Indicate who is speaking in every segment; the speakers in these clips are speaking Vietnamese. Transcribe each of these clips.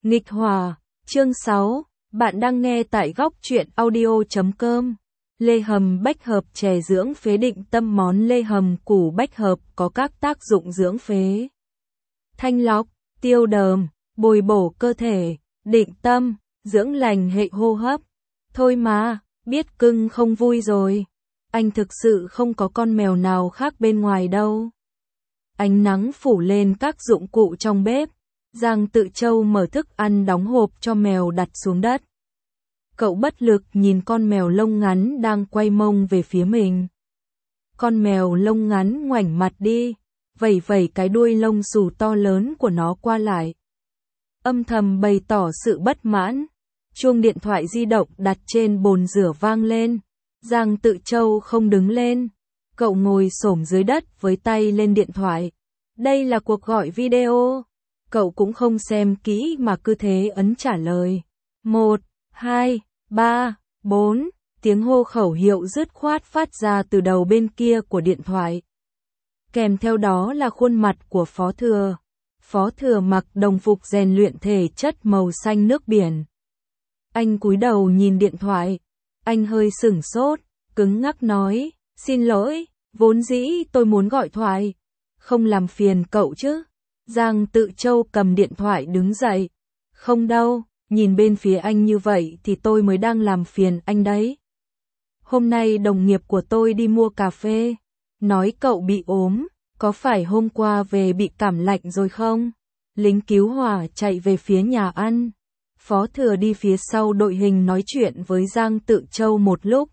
Speaker 1: Nghịch Hòa, chương 6, bạn đang nghe tại góc truyện audio.com. Lê hầm bách hợp chè dưỡng phế định tâm. Món lê hầm củ bách hợp có các tác dụng dưỡng phế, thanh lọc, tiêu đờm, bồi bổ cơ thể, định tâm, dưỡng lành hệ hô hấp. Thôi mà, biết cưng không vui rồi. Anh thực sự không có con mèo nào khác bên ngoài đâu. Ánh nắng phủ lên các dụng cụ trong bếp. Giang Tự Châu mở thức ăn đóng hộp cho mèo đặt xuống đất. Cậu bất lực nhìn con mèo lông ngắn đang quay mông về phía mình. Con mèo lông ngắn ngoảnh mặt đi, vẩy vẩy cái đuôi lông xù to lớn của nó qua lại. Âm thầm bày tỏ sự bất mãn. Chuông điện thoại di động đặt trên bồn rửa vang lên. Giang Tự Châu không đứng lên. Cậu ngồi xổm dưới đất với tay lên điện thoại. Đây là cuộc gọi video. Cậu cũng không xem kỹ mà cứ thế ấn trả lời. 1, 2, 3, 4, tiếng hô khẩu hiệu dứt khoát phát ra từ đầu bên kia của điện thoại. Kèm theo đó là khuôn mặt của Phó Thừa. Phó Thừa mặc đồng phục rèn luyện thể chất màu xanh nước biển. Anh cúi đầu nhìn điện thoại. Anh hơi sửng sốt, cứng ngắc nói, xin lỗi, vốn dĩ tôi muốn gọi thoại. Không làm phiền cậu chứ? Giang Tự Châu cầm điện thoại đứng dậy. Không đâu, nhìn bên phía anh như vậy thì tôi mới đang làm phiền anh đấy. Hôm nay đồng nghiệp của tôi đi mua cà phê. Nói cậu bị ốm, có phải hôm qua về bị cảm lạnh rồi không? Lính cứu hỏa chạy về phía nhà ăn. Phó Thừa đi phía sau đội hình nói chuyện với Giang Tự Châu một lúc.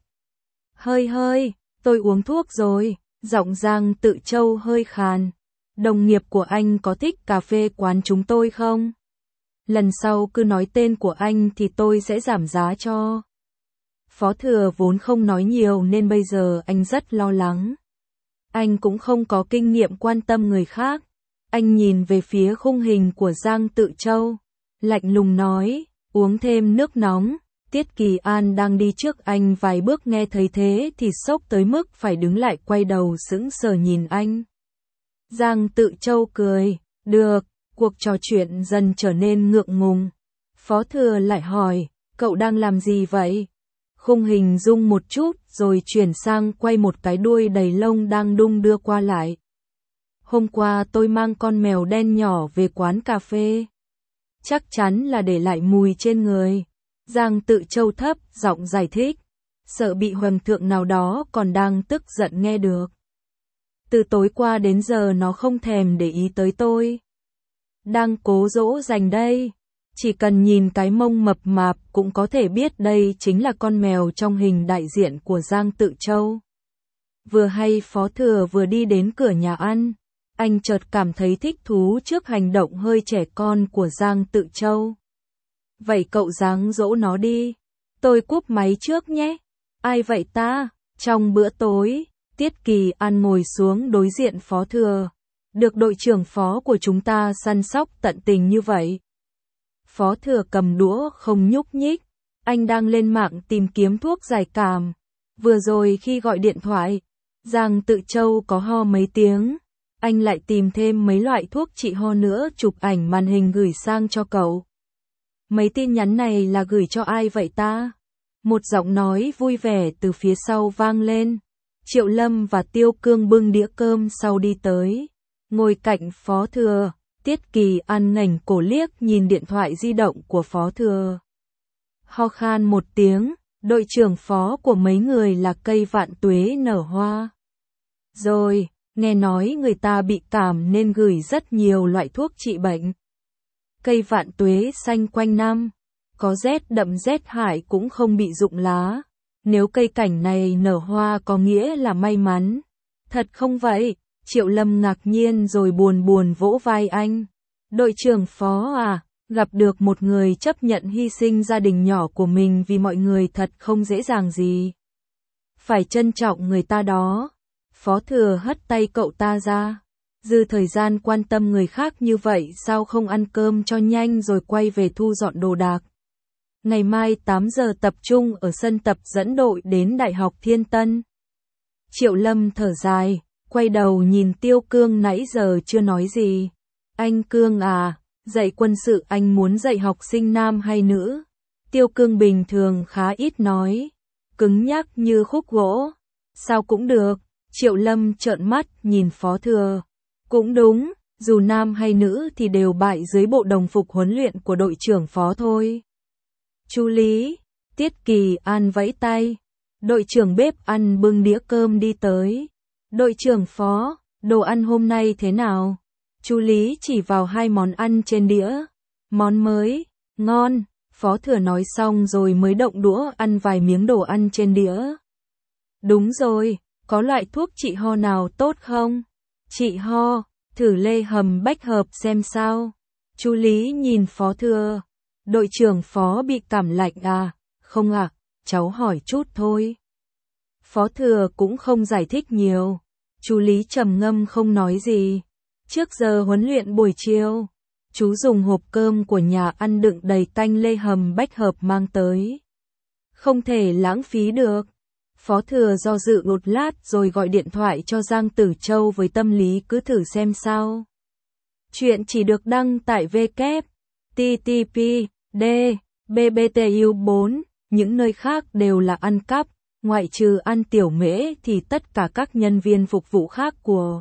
Speaker 1: Hơi, tôi uống thuốc rồi. Giọng Giang Tự Châu hơi khàn. Đồng nghiệp của anh có thích cà phê quán chúng tôi không? Lần sau cứ nói tên của anh thì tôi sẽ giảm giá cho. Phó Thừa vốn không nói nhiều nên bây giờ anh rất lo lắng. Anh cũng không có kinh nghiệm quan tâm người khác. Anh nhìn về phía khung hình của Giang Tự Châu. Lạnh lùng nói, uống thêm nước nóng. Tiết Kỳ An đang đi trước anh vài bước nghe thấy thế thì sốc tới mức phải đứng lại quay đầu sững sờ nhìn anh. Giang Tự Châu cười, được, cuộc trò chuyện dần trở nên ngượng ngùng. Phó Thừa lại hỏi, cậu đang làm gì vậy? Khung hình rung một chút rồi chuyển sang quay một cái đuôi đầy lông đang đung đưa qua lại. Hôm qua tôi mang con mèo đen nhỏ về quán cà phê. Chắc chắn là để lại mùi trên người. Giang Tự Châu thấp giọng giải thích, sợ bị hoàng thượng nào đó còn đang tức giận nghe được. Từ tối qua đến giờ nó không thèm để ý tới tôi. Đang cố dỗ dành đây. Chỉ cần nhìn cái mông mập mạp cũng có thể biết đây chính là con mèo trong hình đại diện của Giang Tự Châu. Vừa hay Phó Thừa vừa đi đến cửa nhà ăn. Anh chợt cảm thấy thích thú trước hành động hơi trẻ con của Giang Tự Châu. Vậy cậu dáng dỗ nó đi. Tôi cúp máy trước nhé. Ai vậy ta? Trong bữa tối, Tiết Kỳ An ngồi xuống đối diện Phó Thừa. Được đội trưởng phó của chúng ta săn sóc tận tình như vậy. Phó Thừa cầm đũa không nhúc nhích. Anh đang lên mạng tìm kiếm thuốc giải cảm. Vừa rồi khi gọi điện thoại, Giang Tự Châu có ho mấy tiếng. Anh lại tìm thêm mấy loại thuốc trị ho nữa chụp ảnh màn hình gửi sang cho cậu. Mấy tin nhắn này là gửi cho ai vậy ta? Một giọng nói vui vẻ từ phía sau vang lên. Triệu Lâm và Tiêu Cương bưng đĩa cơm sau đi tới. Ngồi cạnh Phó Thừa, Tiết Kỳ An ngẩng cổ liếc nhìn điện thoại di động của Phó Thừa. Ho khan một tiếng, đội trưởng phó của mấy người là cây vạn tuế nở hoa. Rồi, nghe nói người ta bị cảm nên gửi rất nhiều loại thuốc trị bệnh. Cây vạn tuế xanh quanh năm, có rét đậm rét hại cũng không bị rụng lá. Nếu cây cảnh này nở hoa có nghĩa là may mắn. Thật không vậy? Triệu Lâm ngạc nhiên rồi buồn buồn vỗ vai anh. Đội trưởng phó à, gặp được một người chấp nhận hy sinh gia đình nhỏ của mình vì mọi người thật không dễ dàng gì. Phải trân trọng người ta đó. Phó Thừa hất tay cậu ta ra. Dư thời gian quan tâm người khác như vậy sao không ăn cơm cho nhanh rồi quay về thu dọn đồ đạc. Ngày mai 8 giờ tập trung ở sân tập dẫn đội đến Đại học Thiên Tân. Triệu Lâm thở dài, quay đầu nhìn Tiêu Cương nãy giờ chưa nói gì. Anh Cương à, Dạy quân sự anh muốn dạy học sinh nam hay nữ? Tiêu Cương bình thường khá ít nói, cứng nhắc như khúc gỗ. Sao cũng được, Triệu Lâm trợn mắt nhìn Phó Thừa. Cũng đúng, dù nam hay nữ thì đều bại dưới bộ đồng phục huấn luyện của đội trưởng Phó thôi. Chú Lý, Tiết Kỳ An vẫy tay. Đội trưởng bếp ăn bưng đĩa cơm đi tới. Đội trưởng Phó, đồ ăn hôm nay thế nào? Chú Lý chỉ vào hai món ăn trên đĩa. Món mới, ngon. Phó Thừa nói xong rồi mới động đũa ăn vài miếng đồ ăn trên đĩa. Đúng rồi, có loại thuốc trị ho nào tốt không? Trị ho, thử lê hầm bách hợp xem sao. Chú Lý nhìn Phó Thừa. Đội trưởng Phó bị cảm lạnh à? Không ạ, cháu hỏi chút thôi. Phó Thừa cũng không giải thích nhiều. Chú Lý trầm ngâm không nói gì. Trước giờ huấn luyện buổi chiều, chú dùng hộp cơm của nhà ăn đựng đầy canh lê hầm bách hợp mang tới. Không thể lãng phí được. Phó Thừa do dự một lát rồi gọi điện thoại cho Giang Tử Châu với tâm lý cứ thử xem sao. Chuyện chỉ được đăng tại www.ttp.d.bbtu4, những nơi khác đều là ăn cắp, ngoại trừ An Tiểu Mễ thì tất cả các nhân viên phục vụ khác của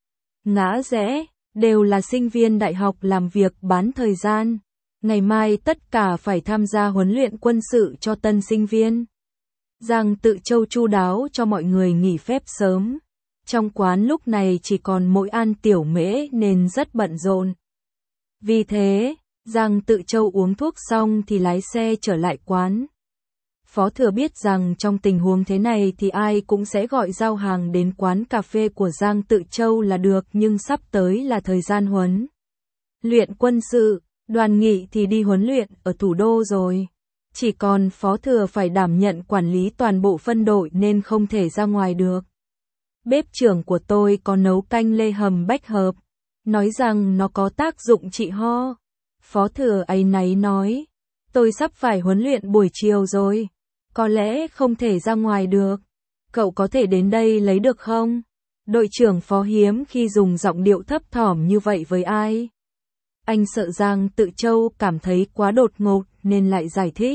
Speaker 1: Ngã Rẽ đều là sinh viên đại học làm việc bán thời gian. Ngày mai tất cả phải tham gia huấn luyện quân sự cho tân sinh viên. Giang Tự Châu chu đáo cho mọi người nghỉ phép sớm. Trong quán lúc này chỉ còn mỗi An Tiểu Mễ nên rất bận rộn. Vì thế, Giang Tự Châu uống thuốc xong thì lái xe trở lại quán. Phó Thừa biết rằng trong tình huống thế này thì ai cũng sẽ gọi giao hàng đến quán cà phê của Giang Tự Châu là được, nhưng sắp tới là thời gian huấn luyện quân sự, Đoàn Nghị thì đi huấn luyện ở thủ đô rồi. Chỉ còn Phó Thừa phải đảm nhận quản lý toàn bộ phân đội nên không thể ra ngoài được. Bếp trưởng của tôi có nấu canh lê hầm bách hợp, nói rằng nó có tác dụng trị ho. Phó Thừa áy náy nói, tôi sắp phải huấn luyện buổi chiều rồi, có lẽ không thể ra ngoài được. Cậu có thể đến đây lấy được không? Đội trưởng Phó hiếm khi dùng giọng điệu thấp thỏm như vậy với ai. Anh sợ Giang Tự Châu cảm thấy quá đột ngột nên lại giải thích.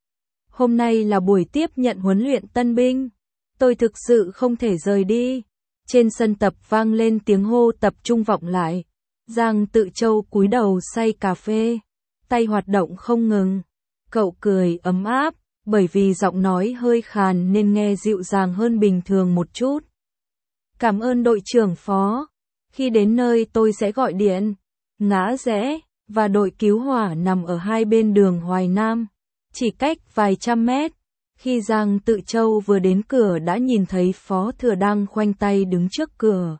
Speaker 1: Hôm nay là buổi tiếp nhận huấn luyện tân binh. Tôi thực sự không thể rời đi. Trên sân tập vang lên tiếng hô tập trung vọng lại. Giang Tự Châu cúi đầu xay cà phê, tay hoạt động không ngừng. Cậu cười ấm áp, bởi vì giọng nói hơi khàn nên nghe dịu dàng hơn bình thường một chút. Cảm ơn đội trưởng Phó. Khi đến nơi tôi sẽ gọi điện. Ngã Rẽ và đội cứu hỏa nằm ở hai bên đường Hoài Nam, chỉ cách vài trăm mét. Khi Giang Tự Châu vừa đến cửa đã nhìn thấy Phó Thừa đang khoanh tay đứng trước cửa.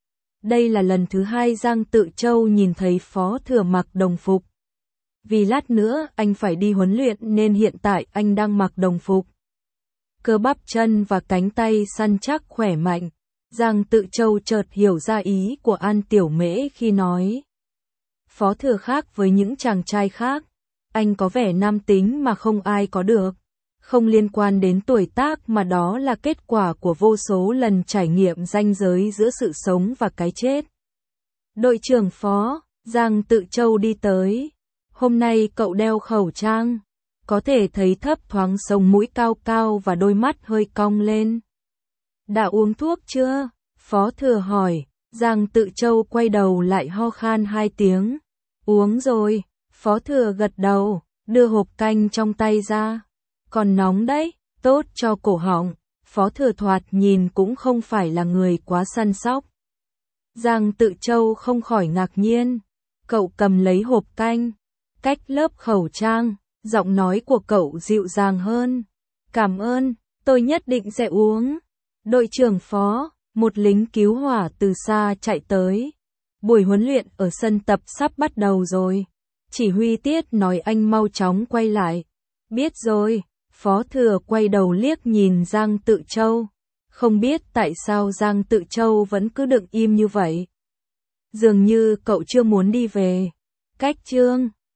Speaker 1: Đây là lần thứ hai Giang Tự Châu nhìn thấy Phó Thừa mặc đồng phục. Vì lát nữa anh phải đi huấn luyện nên hiện tại anh đang mặc đồng phục. Cơ bắp chân và cánh tay săn chắc khỏe mạnh. Giang Tự Châu chợt hiểu ra ý của An Tiểu Mễ khi nói. Phó Thừa khác với những chàng trai khác. Anh có vẻ nam tính mà không ai có được. Không liên quan đến tuổi tác mà đó là kết quả của vô số lần trải nghiệm ranh giới giữa sự sống và cái chết. Đội trưởng Phó, Giang Tự Châu đi tới. Hôm nay cậu đeo khẩu trang. Có thể thấy thấp thoáng sống mũi cao cao và đôi mắt hơi cong lên. Đã uống thuốc chưa? Phó Thừa hỏi. Giang Tự Châu quay đầu lại ho khan 2 tiếng. Uống rồi. Phó Thừa gật đầu, đưa hộp canh trong tay ra. Còn nóng đấy, tốt cho cổ họng. Phó Thừa thoạt nhìn cũng không phải là người quá săn sóc. Giang Tự Châu không khỏi ngạc nhiên. Cậu cầm lấy hộp canh, cách lớp khẩu trang, giọng nói của cậu dịu dàng hơn. Cảm ơn, tôi nhất định sẽ uống. Đội trưởng Phó, một lính cứu hỏa từ xa chạy tới. Buổi huấn luyện ở sân tập sắp bắt đầu rồi. Chỉ huy Tiết nói anh mau chóng quay lại. Biết rồi. Phó Thừa quay đầu liếc nhìn Giang Tự Châu. Không biết tại sao Giang Tự Châu vẫn cứ đựng im như vậy. Dường như cậu chưa muốn đi về. Cách chương